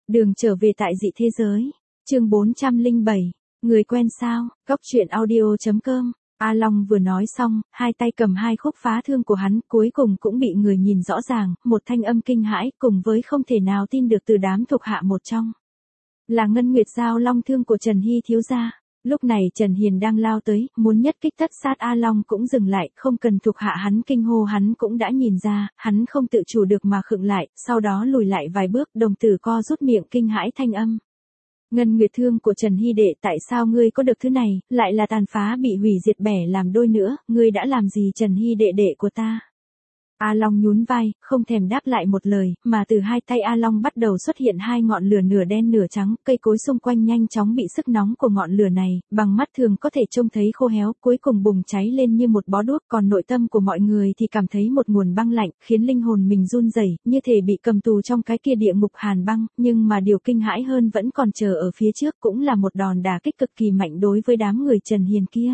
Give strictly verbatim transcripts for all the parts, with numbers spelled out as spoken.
Đường trở về tại dị thế giới. Chương bốn trăm lẻ bảy. Người quen sao? Cóc truyện audio chấm com. A Long vừa nói xong, hai tay cầm hai khúc phá thương của hắn, cuối cùng cũng bị người nhìn rõ ràng, một thanh âm kinh hãi, cùng với không thể nào tin được từ đám thuộc hạ một trong. Là Ngân Nguyệt Giao long thương của Trần Hy thiếu gia. Lúc này Trần Hiền đang lao tới, muốn nhất kích tất sát A Long cũng dừng lại, không cần thuộc hạ hắn kinh hô hắn cũng đã nhìn ra, hắn không tự chủ được mà khựng lại, sau đó lùi lại vài bước, đồng tử co rút miệng kinh hãi thanh âm. Ngân Nguyệt thương của Trần Hy đệ, tại sao ngươi có được thứ này, lại là tàn phá bị hủy diệt bẻ làm đôi nữa, ngươi đã làm gì Trần Hy đệ đệ của ta? A Long nhún vai, không thèm đáp lại một lời, mà từ hai tay A Long bắt đầu xuất hiện hai ngọn lửa nửa đen nửa trắng, cây cối xung quanh nhanh chóng bị sức nóng của ngọn lửa này, bằng mắt thường có thể trông thấy khô héo, cuối cùng bùng cháy lên như một bó đuốc, còn nội tâm của mọi người thì cảm thấy một nguồn băng lạnh, khiến linh hồn mình run rẩy, như thể bị cầm tù trong cái kia địa ngục hàn băng, nhưng mà điều kinh hãi hơn vẫn còn chờ ở phía trước, cũng là một đòn đả kích cực kỳ mạnh đối với đám người Trần Hiền kia.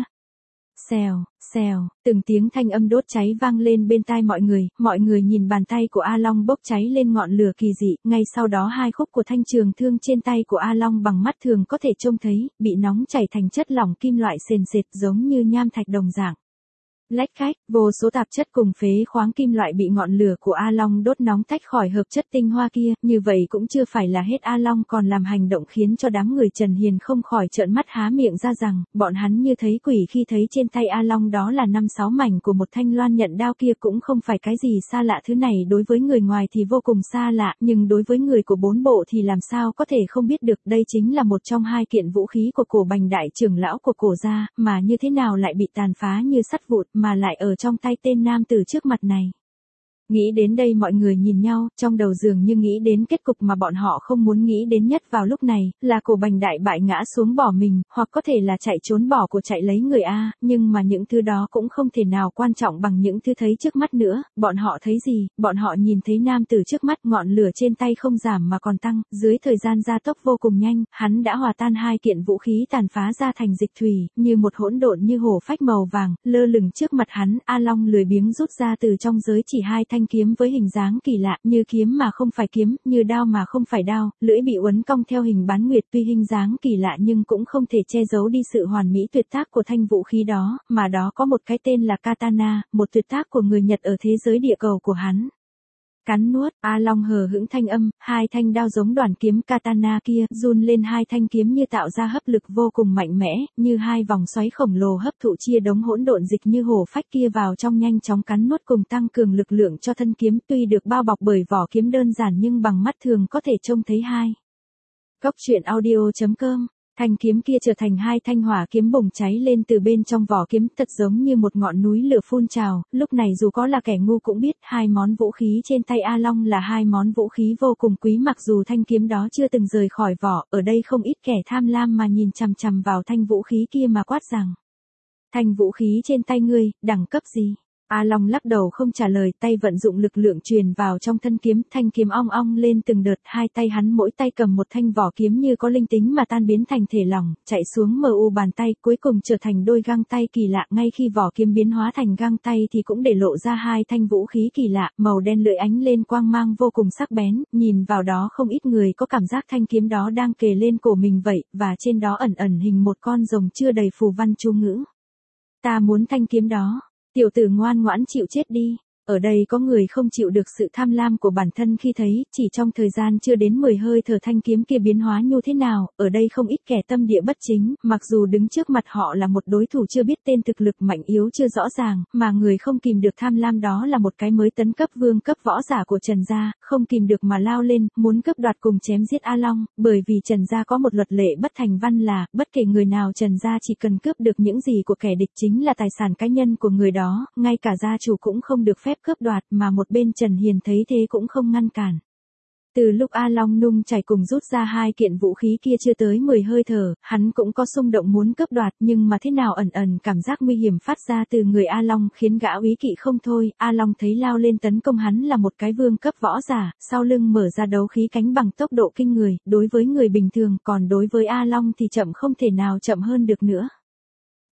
Xèo, xèo, từng tiếng thanh âm đốt cháy vang lên bên tai mọi người, mọi người nhìn bàn tay của A Long bốc cháy lên ngọn lửa kỳ dị, ngay sau đó hai khúc của thanh trường thương trên tay của A Long bằng mắt thường có thể trông thấy, bị nóng chảy thành chất lỏng kim loại sền sệt giống như nham thạch đồng dạng. Lách cách, vô số tạp chất cùng phế khoáng kim loại bị ngọn lửa của A Long đốt nóng tách khỏi hợp chất tinh hoa kia, như vậy cũng chưa phải là hết. A Long còn làm hành động khiến cho đám người Trần Hiền không khỏi trợn mắt há miệng ra rằng, bọn hắn như thấy quỷ khi thấy trên tay A Long đó là năm sáu mảnh của một thanh loan nhận đao kia cũng không phải cái gì xa lạ, thứ này đối với người ngoài thì vô cùng xa lạ, nhưng đối với người của bốn bộ thì làm sao có thể không biết được, đây chính là một trong hai kiện vũ khí của Cổ Bành đại trưởng lão của Cổ gia, mà như thế nào lại bị tàn phá như sắt vụn, mà lại ở trong tay tên nam tử trước mặt này. Nghĩ đến đây mọi người nhìn nhau, trong đầu dường như nghĩ đến kết cục mà bọn họ không muốn nghĩ đến nhất vào lúc này, là Cổ Bành đại bại ngã xuống bỏ mình, hoặc có thể là chạy trốn bỏ của chạy lấy người A, nhưng mà những thứ đó cũng không thể nào quan trọng bằng những thứ thấy trước mắt nữa. Bọn họ thấy gì? Bọn họ nhìn thấy nam tử trước mắt, ngọn lửa trên tay không giảm mà còn tăng, dưới thời gian gia tốc vô cùng nhanh, hắn đã hòa tan hai kiện vũ khí tàn phá ra thành dịch thủy, như một hỗn độn như hổ phách màu vàng, lơ lửng trước mặt hắn. A Long lười biếng rút ra từ trong giới chỉ hai thanh kiếm với hình dáng kỳ lạ, như kiếm mà không phải kiếm, như đao mà không phải đao, lưỡi bị uốn cong theo hình bán nguyệt, tuy hình dáng kỳ lạ nhưng cũng không thể che giấu đi sự hoàn mỹ tuyệt tác của thanh vũ khí đó, mà đó có một cái tên là katana, một tuyệt tác của người Nhật ở thế giới địa cầu của hắn. Cắn nuốt, A Long hờ hững thanh âm, hai thanh đao giống đoàn kiếm katana kia, run lên hai thanh kiếm như tạo ra hấp lực vô cùng mạnh mẽ, như hai vòng xoáy khổng lồ hấp thụ chia đống hỗn độn dịch như hổ phách kia vào trong, nhanh chóng cắn nuốt cùng tăng cường lực lượng cho thân kiếm, tuy được bao bọc bởi vỏ kiếm đơn giản nhưng bằng mắt thường có thể trông thấy hai. Cóc truyện audio chấm com. Thanh kiếm kia trở thành hai thanh hỏa kiếm bùng cháy lên từ bên trong vỏ kiếm, thật giống như một ngọn núi lửa phun trào. Lúc này dù có là kẻ ngu cũng biết, hai món vũ khí trên tay A Long là hai món vũ khí vô cùng quý, mặc dù thanh kiếm đó chưa từng rời khỏi vỏ, ở đây không ít kẻ tham lam mà nhìn chằm chằm vào thanh vũ khí kia mà quát rằng: thanh vũ khí trên tay ngươi, đẳng cấp gì? A Long lắc đầu không trả lời, tay vận dụng lực lượng truyền vào trong thân kiếm, thanh kiếm ong ong lên từng đợt, hai tay hắn mỗi tay cầm một thanh vỏ kiếm như có linh tính mà tan biến thành thể lỏng, chạy xuống mờ u bàn tay, cuối cùng trở thành đôi găng tay kỳ lạ. Ngay khi vỏ kiếm biến hóa thành găng tay thì cũng để lộ ra hai thanh vũ khí kỳ lạ, màu đen lưỡi ánh lên quang mang vô cùng sắc bén, nhìn vào đó không ít người có cảm giác thanh kiếm đó đang kề lên cổ mình vậy, và trên đó ẩn ẩn hình một con rồng chưa đầy phù văn chú ngữ. Ta muốn thanh kiếm đó. Tiểu tử ngoan ngoãn chịu chết đi. Ở đây có người không chịu được sự tham lam của bản thân khi thấy, chỉ trong thời gian chưa đến mười hơi thở thanh kiếm kia biến hóa như thế nào, ở đây không ít kẻ tâm địa bất chính, mặc dù đứng trước mặt họ là một đối thủ chưa biết tên, thực lực mạnh yếu chưa rõ ràng, mà người không kìm được tham lam đó là một cái mới tấn cấp vương cấp võ giả của Trần gia, không kìm được mà lao lên, muốn cướp đoạt cùng chém giết A Long, bởi vì Trần gia có một luật lệ bất thành văn là, bất kể người nào Trần gia chỉ cần cướp được những gì của kẻ địch chính là tài sản cá nhân của người đó, ngay cả gia chủ cũng không được phép cướp đoạt, mà một bên Trần Hiền thấy thế cũng không ngăn cản. Từ lúc A Long nung chảy cùng rút ra hai kiện vũ khí kia chưa tới mười hơi thở, hắn cũng có xung động muốn cướp đoạt, nhưng mà thế nào ẩn ẩn cảm giác nguy hiểm phát ra từ người A Long khiến gã úy kỵ không thôi. A Long thấy lao lên tấn công hắn là một cái vương cấp võ giả, sau lưng mở ra đấu khí cánh bằng tốc độ kinh người, đối với người bình thường, còn đối với A Long thì chậm không thể nào chậm hơn được nữa.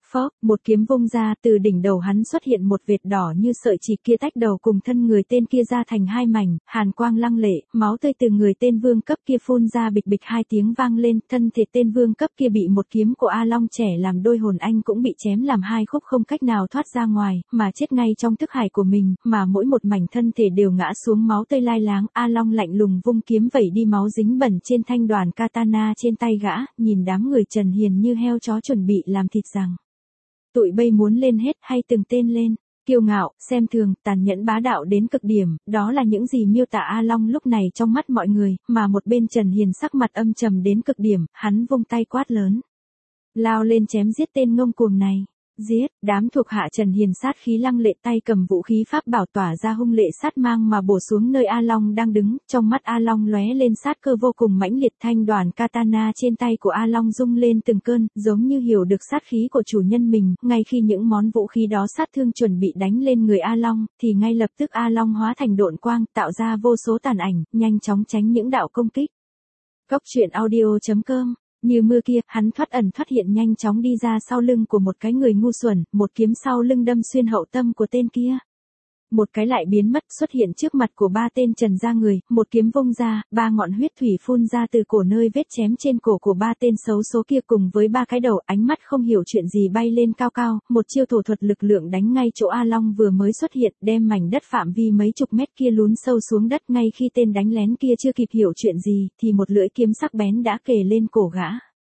Phốc, một kiếm vung ra, từ đỉnh đầu hắn xuất hiện một vệt đỏ như sợi chỉ kia tách đầu cùng thân người tên kia ra thành hai mảnh, hàn quang lăng lệ, máu tươi từ người tên vương cấp kia phun ra bịch bịch hai tiếng vang lên, thân thể tên vương cấp kia bị một kiếm của A Long trẻ làm đôi hồn anh cũng bị chém làm hai khúc không cách nào thoát ra ngoài, mà chết ngay trong thức hải của mình, mà mỗi một mảnh thân thể đều ngã xuống máu tươi lai láng, A Long lạnh lùng vung kiếm vẩy đi máu dính bẩn trên thanh đoàn katana trên tay gã, nhìn đám người Trần Hiền như heo chó chuẩn bị làm thịt rằng. Tụi bây muốn lên hết hay từng tên lên, kiêu ngạo, xem thường, tàn nhẫn bá đạo đến cực điểm, đó là những gì miêu tả A Long lúc này trong mắt mọi người, mà một bên Trần Hiền sắc mặt âm trầm đến cực điểm, hắn vung tay quát lớn. Lao lên chém giết tên ngông cuồng này. Giết, đám thuộc hạ Trần Hiền sát khí lăng lệ tay cầm vũ khí pháp bảo tỏa ra hung lệ sát mang mà bổ xuống nơi A Long đang đứng, trong mắt A Long lóe lên sát cơ vô cùng mãnh liệt, thanh đoàn katana trên tay của A Long rung lên từng cơn, giống như hiểu được sát khí của chủ nhân mình, ngay khi những món vũ khí đó sát thương chuẩn bị đánh lên người A Long, thì ngay lập tức A Long hóa thành độn quang, tạo ra vô số tàn ảnh, nhanh chóng tránh những đạo công kích. Cốc truyện audio chấm com Như mưa kia, hắn thoát ẩn thoát hiện nhanh chóng đi ra sau lưng của một cái người ngu xuẩn, một kiếm sau lưng đâm xuyên hậu tâm của tên kia. Một cái lại biến mất xuất hiện trước mặt của ba tên Trần gia người, một kiếm vung ra, ba ngọn huyết thủy phun ra từ cổ nơi vết chém trên cổ của ba tên xấu số kia cùng với ba cái đầu ánh mắt không hiểu chuyện gì bay lên cao cao, một chiêu thổ thuật lực lượng đánh ngay chỗ A Long vừa mới xuất hiện, đem mảnh đất phạm vi mấy chục mét kia lún sâu xuống đất ngay khi tên đánh lén kia chưa kịp hiểu chuyện gì, thì một lưỡi kiếm sắc bén đã kề lên cổ gã.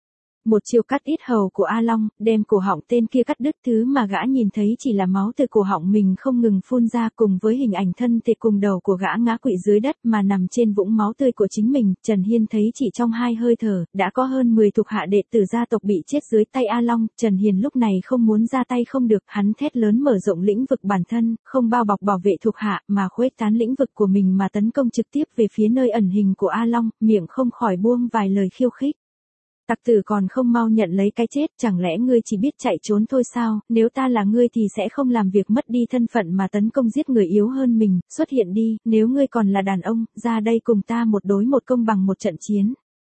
Một chiêu cắt ít hầu của A Long, đem cổ họng tên kia cắt đứt, thứ mà gã nhìn thấy chỉ là máu từ cổ họng mình không ngừng phun ra cùng với hình ảnh thân thể cùng đầu của gã ngã quỵ dưới đất mà nằm trên vũng máu tươi của chính mình. Trần Hiên thấy chỉ trong hai hơi thở, đã có hơn mười thuộc hạ đệ tử gia tộc bị chết dưới tay A Long. Trần Hiên lúc này không muốn ra tay không được, hắn thét lớn mở rộng lĩnh vực bản thân, không bao bọc bảo vệ thuộc hạ mà khuếch tán lĩnh vực của mình mà tấn công trực tiếp về phía nơi ẩn hình của A Long, miệng không khỏi buông vài lời khiêu khích. Tặc tử còn không mau nhận lấy cái chết, chẳng lẽ ngươi chỉ biết chạy trốn thôi sao, nếu ta là ngươi thì sẽ không làm việc mất đi thân phận mà tấn công giết người yếu hơn mình, xuất hiện đi, nếu ngươi còn là đàn ông, ra đây cùng ta một đối một công bằng một trận chiến.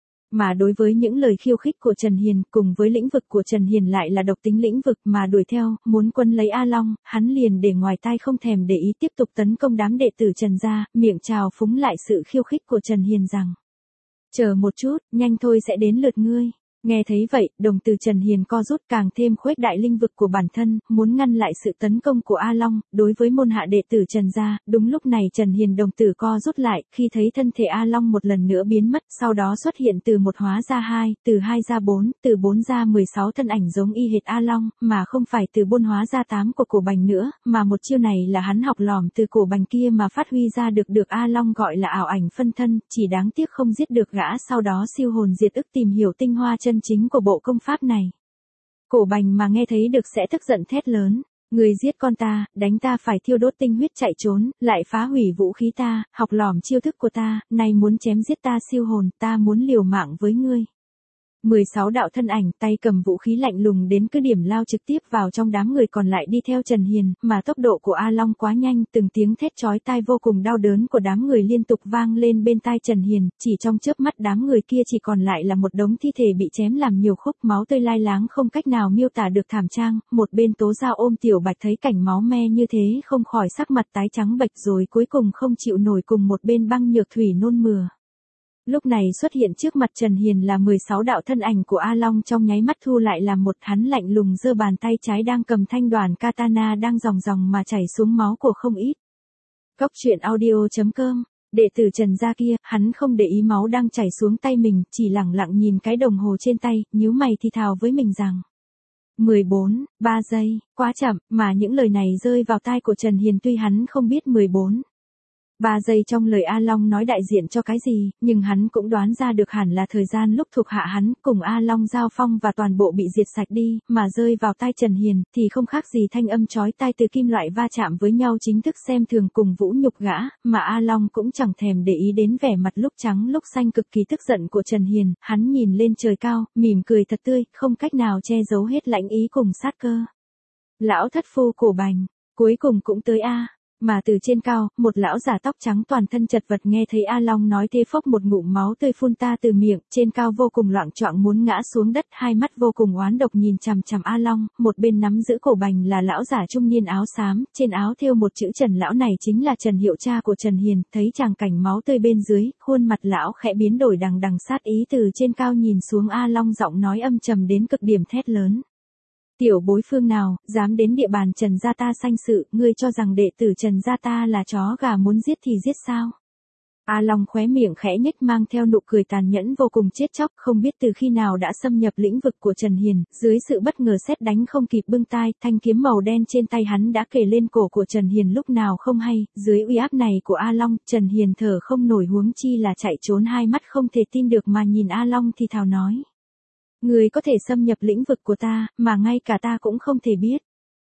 Mà đối với những lời khiêu khích của Trần Hiền, cùng với lĩnh vực của Trần Hiền lại là độc tính lĩnh vực mà đuổi theo, muốn quân lấy A Long, hắn liền để ngoài tai không thèm để ý tiếp tục tấn công đám đệ tử Trần gia, miệng trào phúng lại sự khiêu khích của Trần Hiền rằng. Chờ một chút, nhanh thôi sẽ đến lượt ngươi. Nghe thấy vậy, đồng tử Trần Hiền co rút càng thêm khuếch đại linh vực của bản thân, muốn ngăn lại sự tấn công của A Long, đối với môn hạ đệ tử Trần gia, đúng lúc này Trần Hiền đồng tử co rút lại, khi thấy thân thể A Long một lần nữa biến mất, sau đó xuất hiện từ một hóa ra hai, từ hai ra bốn, từ bốn ra mười sáu thân ảnh giống y hệt A Long, mà không phải từ bốn hóa ra tám của cổ bành nữa, mà một chiêu này là hắn học lỏm từ cổ bành kia mà phát huy ra được được A Long gọi là ảo ảnh phân thân, chỉ đáng tiếc không giết được gã, sau đó siêu hồn diệt ức tìm hiểu tinh hoa chân chính của bộ công pháp này. Cổ bành mà nghe thấy được sẽ tức giận thét lớn, người giết con ta, đánh ta phải thiêu đốt tinh huyết chạy trốn, lại phá hủy vũ khí ta, học lỏm chiêu thức của ta, này muốn chém giết ta siêu hồn, ta muốn liều mạng với ngươi. mười sáu đạo thân ảnh tay cầm vũ khí lạnh lùng đến cứ điểm lao trực tiếp vào trong đám người còn lại đi theo Trần Hiền, mà tốc độ của A Long quá nhanh, từng tiếng thét chói tai vô cùng đau đớn của đám người liên tục vang lên bên tai Trần Hiền, chỉ trong chớp mắt đám người kia chỉ còn lại là một đống thi thể bị chém làm nhiều khúc, máu tươi lai láng không cách nào miêu tả được thảm trang, một bên Tố Giao ôm Tiểu Bạch thấy cảnh máu me như thế không khỏi sắc mặt tái trắng bệch rồi cuối cùng không chịu nổi cùng một bên Băng Nhược Thủy nôn mửa. Lúc này xuất hiện trước mặt Trần Hiền là mười sáu đạo thân ảnh của A Long trong nháy mắt thu lại làm một, hắn lạnh lùng giơ bàn tay trái đang cầm thanh đoàn katana đang ròng ròng mà chảy xuống máu của không ít. Cốc truyện audio chấm com Đệ tử Trần gia kia, hắn không để ý máu đang chảy xuống tay mình, chỉ lẳng lặng nhìn cái đồng hồ trên tay, nhíu mày thì thào với mình rằng. mười bốn, ba giây, quá chậm, mà những lời này rơi vào tai của Trần Hiền tuy hắn không biết mười bốn. Ba giây trong lời A Long nói đại diện cho cái gì, nhưng hắn cũng đoán ra được hẳn là thời gian lúc thuộc hạ hắn cùng A Long giao phong và toàn bộ bị diệt sạch đi, mà rơi vào tai Trần Hiền, thì không khác gì thanh âm chói tai từ kim loại va chạm với nhau chính thức xem thường cùng vũ nhục gã, mà A Long cũng chẳng thèm để ý đến vẻ mặt lúc trắng lúc xanh cực kỳ tức giận của Trần Hiền, hắn nhìn lên trời cao, mỉm cười thật tươi, không cách nào che giấu hết lãnh ý cùng sát cơ. Lão thất phu cổ bành, cuối cùng cũng tới a. Mà từ trên cao, một lão giả tóc trắng toàn thân chật vật nghe thấy A Long nói thế phốc một ngụm máu tươi phun ta từ miệng, trên cao vô cùng loạng choạng muốn ngã xuống đất, hai mắt vô cùng oán độc nhìn chằm chằm A Long, một bên nắm giữ cổ bành là lão giả trung niên áo xám, trên áo thêu một chữ Trần, lão này chính là Trần Hiệu, cha của Trần Hiền, thấy tràng cảnh máu tươi bên dưới, khuôn mặt lão khẽ biến đổi, đằng đằng sát ý từ trên cao nhìn xuống A Long, giọng nói âm trầm đến cực điểm thét lớn. Tiểu bối phương nào, dám đến địa bàn Trần gia ta sanh sự, ngươi cho rằng đệ tử Trần gia ta là chó gà muốn giết thì giết sao? A Long khóe miệng khẽ nhếch mang theo nụ cười tàn nhẫn vô cùng chết chóc, không biết từ khi nào đã xâm nhập lĩnh vực của Trần Hiền, dưới sự bất ngờ sét đánh không kịp bưng tai, thanh kiếm màu đen trên tay hắn đã kề lên cổ của Trần Hiền lúc nào không hay, dưới uy áp này của A Long, Trần Hiền thở không nổi huống chi là chạy trốn, hai mắt không thể tin được mà nhìn A Long thì thào nói. Người có thể xâm nhập lĩnh vực của ta, mà ngay cả ta cũng không thể biết.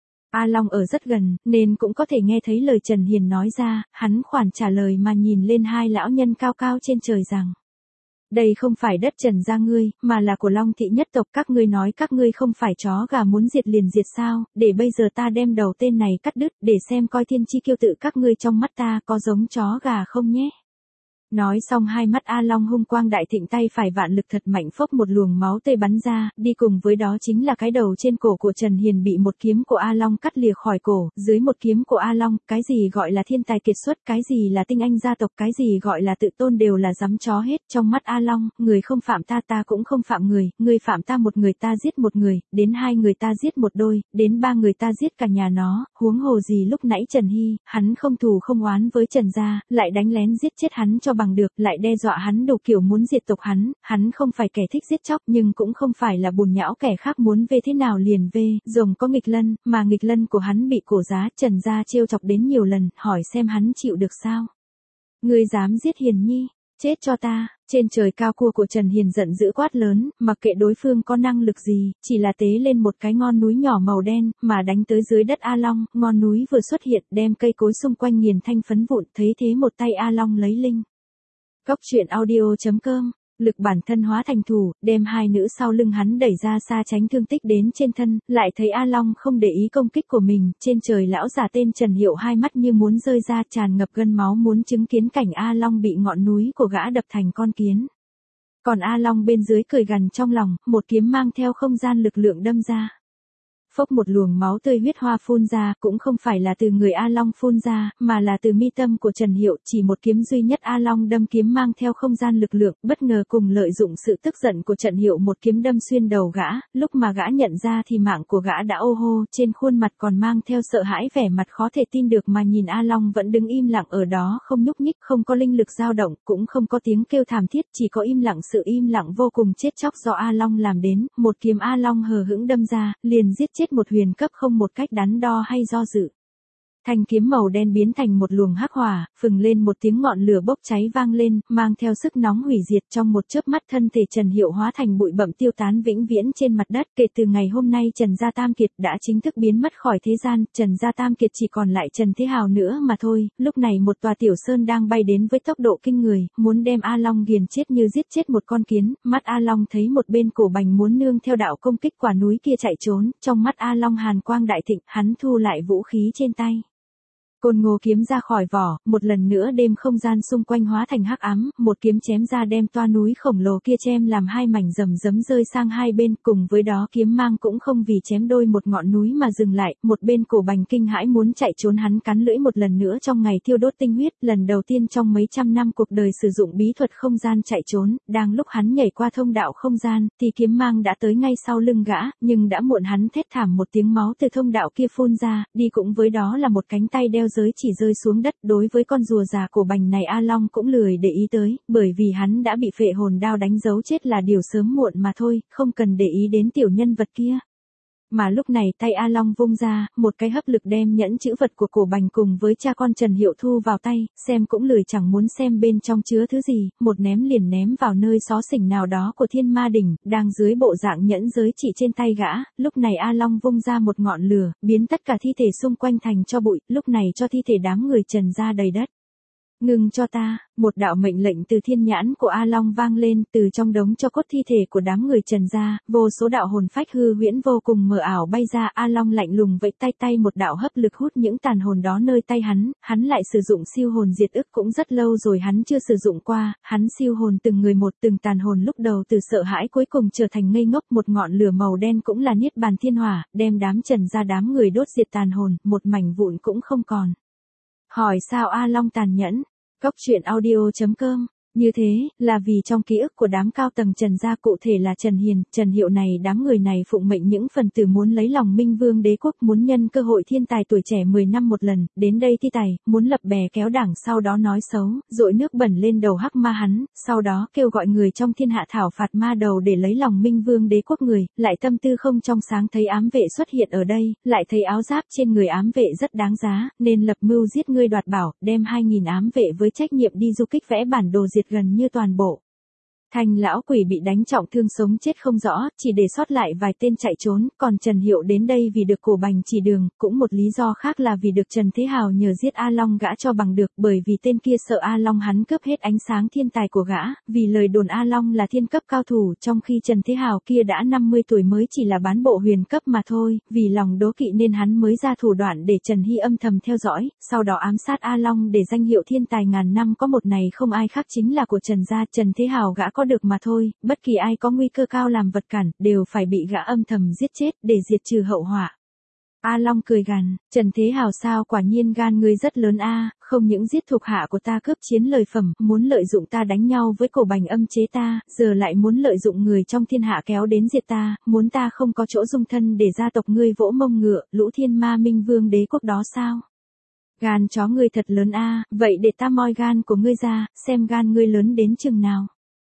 A Long ở rất gần, nên cũng có thể nghe thấy lời Trần Hiền nói ra, hắn khoản trả lời mà nhìn lên hai lão nhân cao cao trên trời rằng. Đây không phải đất Trần gia ngươi, mà là của Long thị nhất tộc, các ngươi nói các ngươi không phải chó gà muốn diệt liền diệt sao, để bây giờ ta đem đầu tên này cắt đứt, để xem coi thiên chi kiêu tự các ngươi trong mắt ta có giống chó gà không nhé. Nói xong hai mắt A Long hung quang đại thịnh, tay phải vạn lực thật mạnh phốc một luồng máu tươi bắn ra, đi cùng với đó chính là cái đầu trên cổ của Trần Hiền bị một kiếm của A Long cắt lìa khỏi cổ, dưới một kiếm của A Long, cái gì gọi là thiên tài kiệt xuất, cái gì là tinh anh gia tộc, cái gì gọi là tự tôn đều là dám chó hết, trong mắt A Long, người không phạm ta ta cũng không phạm người, người phạm ta một người ta giết một người, đến hai người ta giết một đôi, đến ba người ta giết cả nhà nó, huống hồ gì lúc nãy Trần Hy, hắn không thù không oán với Trần gia, lại đánh lén giết chết hắn cho bằng được, lại đe dọa hắn đủ kiểu muốn diệt tộc hắn, hắn không phải kẻ thích giết chóc nhưng cũng không phải là bùn nhão kẻ khác muốn về thế nào liền về, rồng có nghịch lân, mà nghịch lân của hắn bị cổ giá, Trần gia trêu chọc đến nhiều lần, hỏi xem hắn chịu được sao. Ngươi dám giết Hiền Nhi, chết cho ta. Trên trời cao cua của Trần Hiền giận dữ quát lớn, mặc kệ đối phương có năng lực gì, chỉ là tế lên một cái ngọn núi nhỏ màu đen, mà đánh tới dưới đất A Long, ngọn núi vừa xuất hiện, đem cây cối xung quanh nghiền thanh phấn vụn, thấy thế một tay A Long lấy linh. Góc truyện audio chấm com, lực bản thân hóa thành thủ, đem hai nữ sau lưng hắn đẩy ra xa tránh thương tích đến trên thân, lại thấy A Long không để ý công kích của mình, trên trời lão giả tên Trần Hiệu hai mắt như muốn rơi ra, tràn ngập gân máu muốn chứng kiến cảnh A Long bị ngọn núi của gã đập thành con kiến. Còn A Long bên dưới cười gằn trong lòng, một kiếm mang theo không gian lực lượng đâm ra. Phốc một luồng máu tươi huyết hoa phun ra, cũng không phải là từ người A Long phun ra, mà là từ mi tâm của Trần Hiệu, chỉ một kiếm duy nhất A Long đâm kiếm mang theo không gian lực lượng, bất ngờ cùng lợi dụng sự tức giận của Trần Hiệu một kiếm đâm xuyên đầu gã, lúc mà gã nhận ra thì mạng của gã đã ô hô, trên khuôn mặt còn mang theo sợ hãi, vẻ mặt khó thể tin được mà nhìn A Long vẫn đứng im lặng ở đó không nhúc nhích, không có linh lực dao động, cũng không có tiếng kêu thảm thiết, chỉ có im lặng, sự im lặng vô cùng chết chóc do A Long làm đến, một kiếm A Long hờ hững đâm ra, liền giết chết một huyền cấp không một cách đắn đo hay do dự. Thanh kiếm màu đen biến thành một luồng hắc hỏa, phừng lên một tiếng ngọn lửa bốc cháy vang lên, mang theo sức nóng hủy diệt, trong một chớp mắt thân thể Trần Hiệu hóa thành bụi bặm tiêu tán vĩnh viễn trên mặt đất. Kể từ ngày hôm nay Trần Gia Tam Kiệt đã chính thức biến mất khỏi thế gian, Trần Gia Tam Kiệt chỉ còn lại Trần Thế Hào nữa mà thôi. Lúc này một tòa tiểu sơn đang bay đến với tốc độ kinh người, muốn đem A Long nghiền chết như giết chết một con kiến. Mắt A Long thấy một bên cổ bành muốn nương theo đạo công kích quả núi kia chạy trốn, trong mắt A Long hàn quang đại thịnh, hắn thu lại vũ khí trên tay. Côn Ngô kiếm ra khỏi vỏ, một lần nữa đêm không gian xung quanh hóa thành hắc ám, một kiếm chém ra đem toa núi khổng lồ kia chém làm hai mảnh rầm rấm rơi sang hai bên, cùng với đó kiếm mang cũng không vì chém đôi một ngọn núi mà dừng lại, một bên cổ bành kinh hãi muốn chạy trốn, hắn cắn lưỡi một lần nữa trong ngày thiêu đốt tinh huyết, lần đầu tiên trong mấy trăm năm cuộc đời sử dụng bí thuật không gian chạy trốn, đang lúc hắn nhảy qua thông đạo không gian, thì kiếm mang đã tới ngay sau lưng gã, nhưng đã muộn, hắn thét thảm một tiếng, máu từ thông đạo kia phun ra, đi cũng với đó là một cánh tay đeo giới chỉ rơi xuống đất. Đối với con rùa già cổ bành này A Long cũng lười để ý tới, bởi vì hắn đã bị phệ hồn đao đánh dấu chết là điều sớm muộn mà thôi, không cần để ý đến tiểu nhân vật kia. Mà lúc này tay A Long vung ra, một cái hấp lực đem nhẫn chữ vật của cổ bành cùng với cha con Trần Hiệu thu vào tay, xem cũng lười chẳng muốn xem bên trong chứa thứ gì, một ném liền ném vào nơi xó xỉnh nào đó của Thiên Ma Đỉnh, đang dưới bộ dạng nhẫn giới chỉ trên tay gã. Lúc này A Long vung ra một ngọn lửa, biến tất cả thi thể xung quanh thành tro bụi, lúc này cho thi thể đám người Trần ra đầy đất. Ngưng cho ta, một đạo mệnh lệnh từ thiên nhãn của A Long vang lên, từ trong đống cho cốt thi thể của đám người Trần gia, vô số đạo hồn phách hư huyễn vô cùng mờ ảo bay ra. A Long lạnh lùng vẫy tay tay một đạo hấp lực hút những tàn hồn đó nơi tay hắn, hắn lại sử dụng siêu hồn diệt ức cũng rất lâu rồi hắn chưa sử dụng qua, hắn siêu hồn từng người một, từng tàn hồn lúc đầu từ sợ hãi cuối cùng trở thành ngây ngốc, một ngọn lửa màu đen cũng là niết bàn thiên hỏa, đem đám Trần gia đám người đốt diệt tàn hồn, một mảnh vụn cũng không còn. Hỏi sao A Long tàn nhẫn? Cốc truyện audio chấm com. Như thế, là vì trong ký ức của đám cao tầng Trần gia, cụ thể là Trần Hiền, Trần Hiệu này, đám người này phụng mệnh những phần tử muốn lấy lòng Minh Vương đế quốc, muốn nhân cơ hội thiên tài tuổi trẻ mười năm một lần, đến đây thi tài, muốn lập bè kéo đảng, sau đó nói xấu, dội nước bẩn lên đầu hắc ma hắn, sau đó kêu gọi người trong thiên hạ thảo phạt ma đầu để lấy lòng Minh Vương đế quốc người, lại tâm tư không trong sáng thấy ám vệ xuất hiện ở đây, lại thấy áo giáp trên người ám vệ rất đáng giá, nên lập mưu giết ngươi đoạt bảo, đem hai nghìn ám vệ với trách nhiệm đi du kích vẽ bản đồ diệt gần như toàn bộ. Thành lão quỷ bị đánh trọng thương sống chết không rõ, chỉ để sót lại vài tên chạy trốn, còn Trần Hiệu đến đây vì được cổ bành chỉ đường, cũng một lý do khác là vì được Trần Thế Hào nhờ giết A Long gã cho bằng được, bởi vì tên kia sợ A Long hắn cướp hết ánh sáng thiên tài của gã, vì lời đồn A Long là thiên cấp cao thủ, trong khi Trần Thế Hào kia đã năm mươi tuổi mới chỉ là bán bộ huyền cấp mà thôi, vì lòng đố kỵ nên hắn mới ra thủ đoạn để Trần Hy âm thầm theo dõi, sau đó ám sát A Long để danh hiệu thiên tài ngàn năm có một này không ai khác chính là của Trần gia. Trần Thế Hào gã có được mà thôi, bất kỳ ai có nguy cơ cao làm vật cản, đều phải bị gã âm thầm giết chết, để diệt trừ hậu họa. A Long cười gằn, Trần Thế Hào sao quả nhiên gan ngươi rất lớn a, không những giết thuộc hạ của ta cướp chiến lợi phẩm, muốn lợi dụng ta đánh nhau với cổ bành âm chế ta, giờ lại muốn lợi dụng người trong thiên hạ kéo đến diệt ta, muốn ta không có chỗ dung thân để gia tộc ngươi vỗ mông ngựa, lũ thiên ma Minh Vương đế quốc đó sao? Gan chó ngươi thật lớn a, vậy để ta moi gan của ngươi ra, xem gan ngươi lớn đến chừng nào.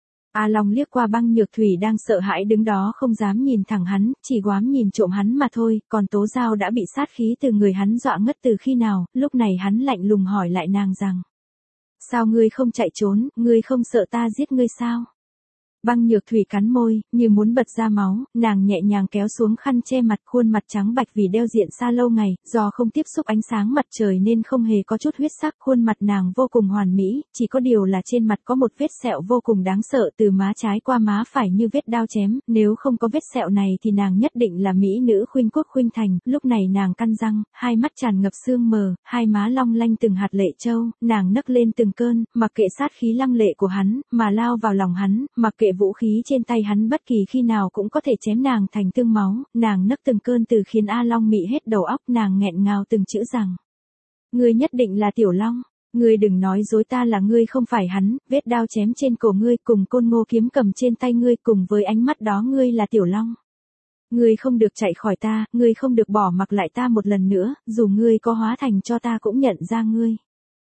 A Long liếc qua Băng Nhược Thủy đang sợ hãi đứng đó không dám nhìn thẳng hắn, chỉ goám nhìn trộm hắn mà thôi, còn Tố Giao đã bị sát khí từ người hắn dọa ngất từ khi nào, lúc này hắn lạnh lùng hỏi lại nàng rằng. Sao ngươi không chạy trốn, ngươi không sợ ta giết ngươi sao? Băng Nhược Thủy cắn môi, như muốn bật ra máu, nàng nhẹ nhàng kéo xuống khăn che mặt, khuôn mặt trắng bạch vì đeo diện xa lâu ngày, do không tiếp xúc ánh sáng mặt trời nên không hề có chút huyết sắc, khuôn mặt nàng vô cùng hoàn mỹ, chỉ có điều là trên mặt có một vết sẹo vô cùng đáng sợ từ má trái qua má phải như vết đao chém, nếu không có vết sẹo này thì nàng nhất định là mỹ nữ khuynh quốc khuynh thành, lúc này nàng căn răng, hai mắt tràn ngập sương mờ, hai má long lanh từng hạt lệ châu, nàng nấc lên từng cơn, mặc kệ sát khí lăng lệ của hắn, mà lao vào lòng hắn, mặc kệ vũ khí trên tay hắn bất kỳ khi nào cũng có thể chém nàng thành tương máu, nàng nấc từng cơn từ khiến A Long mị hết đầu óc, nàng nghẹn ngào từng chữ rằng. Ngươi nhất định là Tiểu Long, ngươi đừng nói dối ta là ngươi không phải hắn, vết đao chém trên cổ ngươi cùng côn ngô kiếm cầm trên tay ngươi cùng với ánh mắt đó ngươi là Tiểu Long. Ngươi không được chạy khỏi ta, ngươi không được bỏ mặc lại ta một lần nữa, dù ngươi có hóa thành cho ta cũng nhận ra ngươi.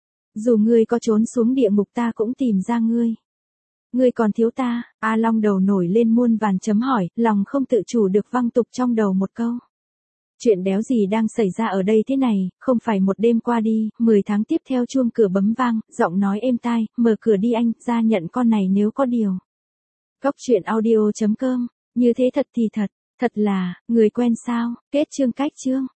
Dù ngươi có trốn xuống địa ngục ta cũng tìm ra ngươi. Ngươi còn thiếu ta, A Long đầu nổi lên muôn vàn chấm hỏi, lòng không tự chủ được văng tục trong đầu một câu. Chuyện đéo gì đang xảy ra ở đây thế này, không phải một đêm qua đi, mười tháng tiếp theo chuông cửa bấm vang, giọng nói êm tai, mở cửa đi anh, ra nhận con này nếu có điều. Cốc truyện audio chấm com, như thế thật thì thật, thật là, người quen sao, kết chương cách chương.